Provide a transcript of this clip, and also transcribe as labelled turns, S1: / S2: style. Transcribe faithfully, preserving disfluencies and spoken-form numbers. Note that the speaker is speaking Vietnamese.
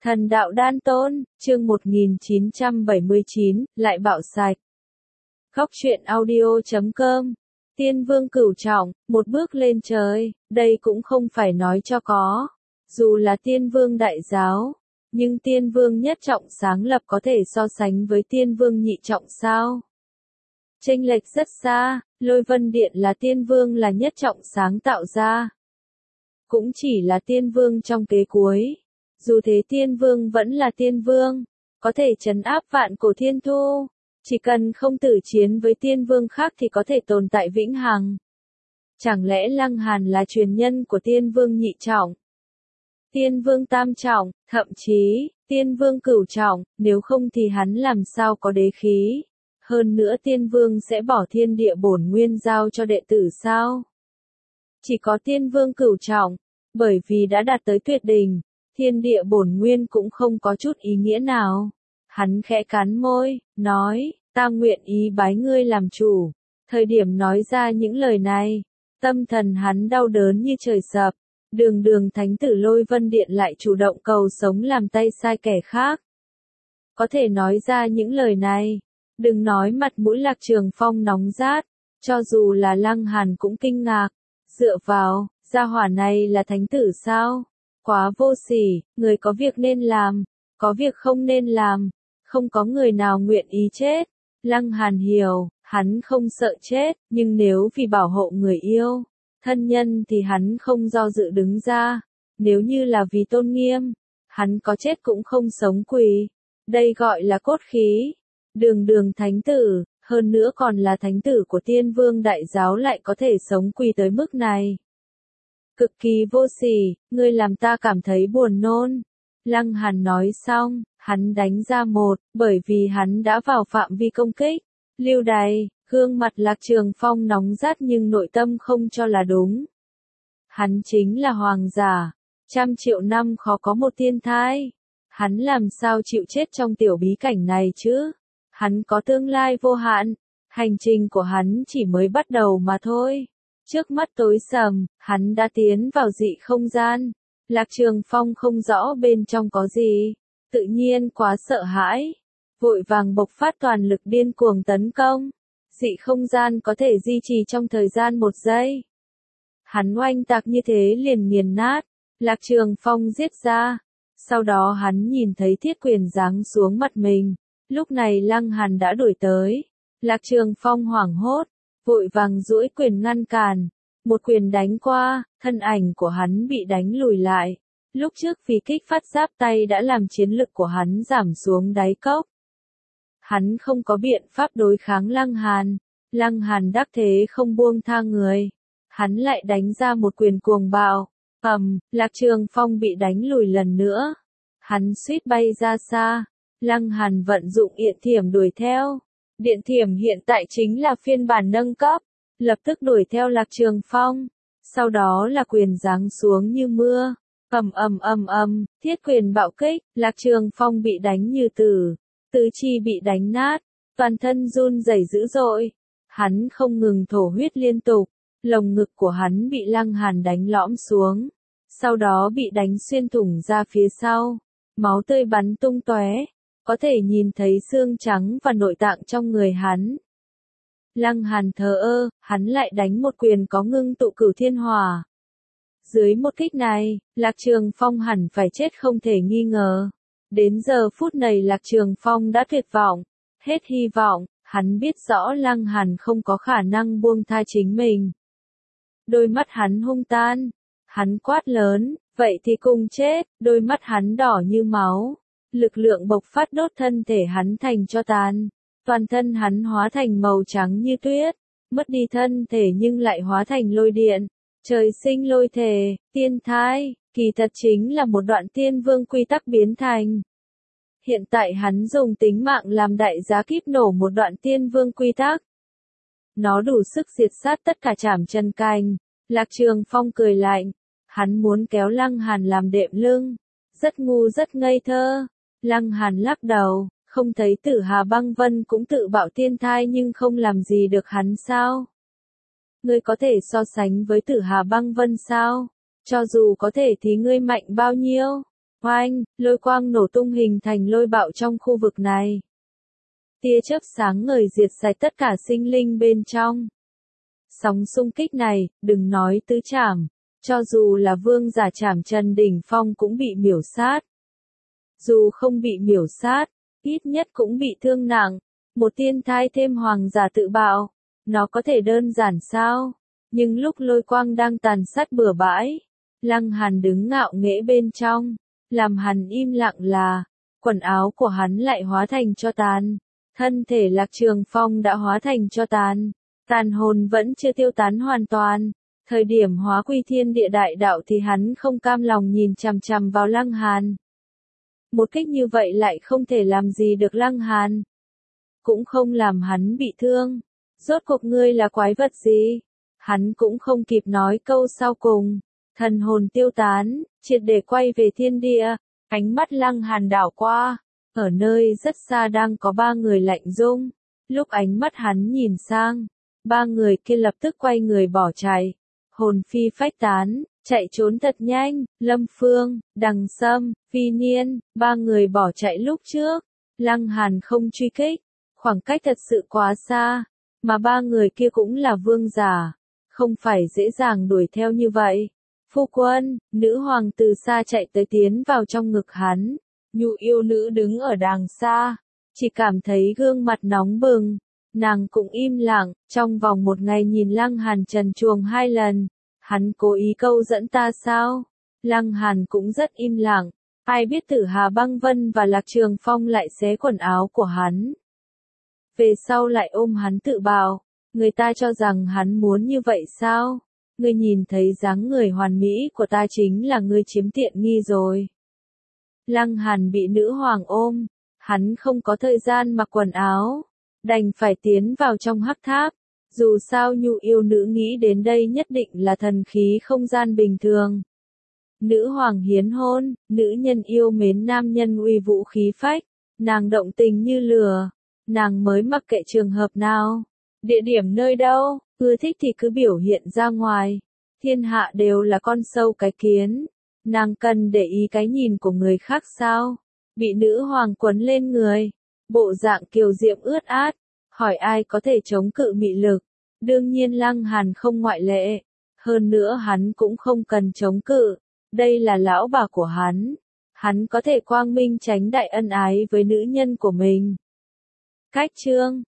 S1: Thần đạo đan tôn, chương một nghìn chín trăm bảy mươi chín, lại bạo sạch. Góc truyện audio chấm com. Tiên vương cửu trọng, một bước lên trời, đây cũng không phải nói cho có. Dù là tiên vương đại giáo, nhưng tiên vương nhất trọng sáng lập có thể so sánh với tiên vương nhị trọng sao? Chênh lệch rất xa, Lôi Vân Điện là tiên vương là nhất trọng sáng tạo ra. Cũng chỉ là tiên vương trong kế cuối. Dù thế tiên vương vẫn là tiên vương, có thể trấn áp vạn cổ thiên thu, chỉ cần không tử chiến với tiên vương khác thì có thể tồn tại vĩnh hằng. Chẳng lẽ Lăng Hàn là truyền nhân của tiên vương nhị trọng, tiên vương tam trọng, thậm chí, tiên vương cửu trọng, nếu không thì hắn làm sao có đế khí? Hơn nữa tiên vương sẽ bỏ thiên địa bổn nguyên giao cho đệ tử sao? Chỉ có tiên vương cửu trọng, bởi vì đã đạt tới tuyệt đỉnh. Thiên địa bổn nguyên cũng không có chút ý nghĩa nào. Hắn khẽ cắn môi, nói, ta nguyện ý bái ngươi làm chủ. Thời điểm nói ra những lời này, tâm thần hắn đau đớn như trời sập. Đường đường thánh tử Lôi Vân Điện lại chủ động cầu sống làm tay sai kẻ khác. Có thể nói ra những lời này, đừng nói mặt mũi Lạc Trường Phong nóng rát, cho dù là Lăng Hàn cũng kinh ngạc. Dựa vào, gia hỏa này là thánh tử sao? Quá vô sỉ, người có việc nên làm, có việc không nên làm, không có người nào nguyện ý chết. Lăng Hàn hiểu, hắn không sợ chết, nhưng nếu vì bảo hộ người yêu, thân nhân thì hắn không do dự đứng ra. Nếu như là vì tôn nghiêm, hắn có chết cũng không sống quỳ. Đây gọi là cốt khí. Đường đường thánh tử, hơn nữa còn là thánh tử của tiên vương đại giáo lại có thể sống quỳ tới mức này. Cực kỳ vô sỉ, ngươi làm ta cảm thấy buồn nôn. Lăng Hàn nói xong, hắn đánh ra một, bởi vì hắn đã vào phạm vi công kích. Lưu đày, gương mặt Lạc Trường Phong nóng rát nhưng nội tâm không cho là đúng. Hắn chính là hoàng giả, trăm triệu năm khó có một thiên thai. Hắn làm sao chịu chết trong tiểu bí cảnh này chứ? Hắn có tương lai vô hạn, hành trình của hắn chỉ mới bắt đầu mà thôi. Trước mắt tối sầm, hắn đã tiến vào dị không gian. Lạc Trường Phong không rõ bên trong có gì, tự nhiên quá sợ hãi, vội vàng bộc phát toàn lực điên cuồng tấn công. Dị không gian có thể duy trì trong thời gian một giây. Hắn oanh tạc như thế liền nghiền nát, Lạc Trường Phong giết ra. Sau đó hắn nhìn thấy thiết quyền giáng xuống mặt mình. Lúc này Lăng Hàn đã đuổi tới. Lạc Trường Phong hoảng hốt, vội vàng duỗi quyền ngăn cản. Một quyền đánh qua, thân ảnh của hắn bị đánh lùi lại. Lúc trước vì kích phát giáp tay đã làm chiến lực của hắn giảm xuống đáy cốc. Hắn không có biện pháp đối kháng Lăng Hàn. Lăng Hàn đắc thế không buông tha người. Hắn lại đánh ra một quyền cuồng bạo. Ầm, Lạc Trường Phong bị đánh lùi lần nữa. Hắn suýt bay ra xa. Lăng Hàn vận dụng Điện Thiểm đuổi theo. Điện Thiểm hiện tại chính là phiên bản nâng cấp. Lập tức đuổi theo Lạc Trường Phong. Sau đó là quyền giáng xuống như mưa. Ầm ầm ầm ầm, thiết quyền bạo kích, Lạc Trường Phong bị đánh như tử. Tứ chi bị đánh nát, toàn thân run rẩy dữ dội. Hắn không ngừng thổ huyết liên tục. Lồng ngực của hắn bị Lăng Hàn đánh lõm xuống. Sau đó bị đánh xuyên thủng ra phía sau. Máu tươi bắn tung tóe. Có thể nhìn thấy xương trắng và nội tạng trong người hắn. Lăng Hàn thờ ơ, hắn lại đánh một quyền có ngưng tụ cửu thiên hỏa. Dưới một kích này, Lạc Trường Phong hẳn phải chết không thể nghi ngờ. Đến giờ phút này Lạc Trường Phong đã tuyệt vọng, hết hy vọng, hắn biết rõ Lăng Hàn không có khả năng buông tha chính mình. Đôi mắt hắn hung tan, hắn quát lớn, vậy thì cùng chết, đôi mắt hắn đỏ như máu. Lực lượng bộc phát đốt thân thể hắn thành tro tàn. Toàn thân hắn hóa thành màu trắng như tuyết. Mất đi thân thể nhưng lại hóa thành lôi điện. Trời sinh lôi thể, tiên thai, kỳ thật chính là một đoạn tiên vương quy tắc biến thành. Hiện tại hắn dùng tính mạng làm đại giá kíp nổ một đoạn tiên vương quy tắc. Nó đủ sức diệt sát tất cả trảm chân canh. Lạc Trường Phong cười lạnh. Hắn muốn kéo Lăng Hàn làm đệm lưng. Rất ngu rất ngây thơ. Lăng Hàn lắc đầu, không thấy Tử Hà Băng Vân cũng tự bạo tiên thai nhưng không làm gì được hắn sao? Ngươi có thể so sánh với Tử Hà Băng Vân sao? Cho dù có thể thì ngươi mạnh bao nhiêu? Oanh, lôi quang nổ tung hình thành lôi bạo trong khu vực này. Tia chớp sáng ngời diệt sạch tất cả sinh linh bên trong. Sóng xung kích này, đừng nói tứ trảm, cho dù là vương giả trảm Trần đỉnh phong cũng bị miểu sát. Dù không bị miểu sát, ít nhất cũng bị thương nặng. Một tiên thai thêm hoàng giả tự bạo, nó có thể đơn giản sao? Nhưng lúc lôi quang đang tàn sát bừa bãi, Lăng Hàn đứng ngạo nghễ bên trong, làm hắn im lặng là, quần áo của hắn lại hóa thành tro tàn, thân thể Lạc Trường Phong đã hóa thành tro tàn, tàn hồn vẫn chưa tiêu tán hoàn toàn. Thời điểm hóa quy thiên địa đại đạo thì hắn không cam lòng nhìn chằm chằm vào Lăng Hàn. Một kích như vậy lại không thể làm gì được Lăng Hàn, cũng không làm hắn bị thương. Rốt cuộc ngươi là quái vật gì? Hắn cũng không kịp nói câu sau cùng. Thần hồn tiêu tán, triệt để quay về thiên địa. Ánh mắt Lăng Hàn đảo qua. Ở nơi rất xa đang có ba người lạnh rung. Lúc ánh mắt hắn nhìn sang, ba người kia lập tức quay người bỏ chạy. Hồn phi phách tán, chạy trốn thật nhanh. Lâm Phương, Đằng Sâm, Phi Niên, ba người bỏ chạy lúc trước. Lăng Hàn không truy kích. Khoảng cách thật sự quá xa, mà ba người kia cũng là vương giả, không phải dễ dàng đuổi theo như vậy. Phu quân, nữ hoàng từ xa chạy tới tiến vào trong ngực hắn, Nhu yêu nữ đứng ở đàng xa, chỉ cảm thấy gương mặt nóng bừng, nàng cũng im lặng, trong vòng một ngày nhìn Lăng Hàn trần truồng hai lần, hắn cố ý câu dẫn ta sao? Lăng Hàn cũng rất im lặng, ai biết Tử Hà Băng Vân và Lạc Trường Phong lại xé quần áo của hắn. Về sau lại ôm hắn tự bào, người ta cho rằng hắn muốn như vậy sao? Ngươi nhìn thấy dáng người hoàn mỹ của ta chính là ngươi chiếm tiện nghi rồi. Lăng Hàn bị nữ hoàng ôm, hắn không có thời gian mặc quần áo, đành phải tiến vào trong hắc tháp. Dù sao Nhu yêu nữ nghĩ đến đây nhất định là thần khí không gian bình thường. Nữ hoàng hiến hôn, nữ nhân yêu mến nam nhân uy vũ khí phách, nàng động tình như lửa. Nàng mới mặc kệ trường hợp nào, địa điểm nơi đâu, ưa thích thì cứ biểu hiện ra ngoài. Thiên hạ đều là con sâu cái kiến, nàng cần để ý cái nhìn của người khác sao? Bị nữ hoàng quấn lên người, bộ dạng kiều diễm ướt át, hỏi ai có thể chống cự mị lực? Đương nhiên Lăng Hàn không ngoại lệ, hơn nữa hắn cũng không cần chống cự, đây là lão bà của hắn, hắn có thể quang minh tránh đại ân ái với nữ nhân của mình. Cách chương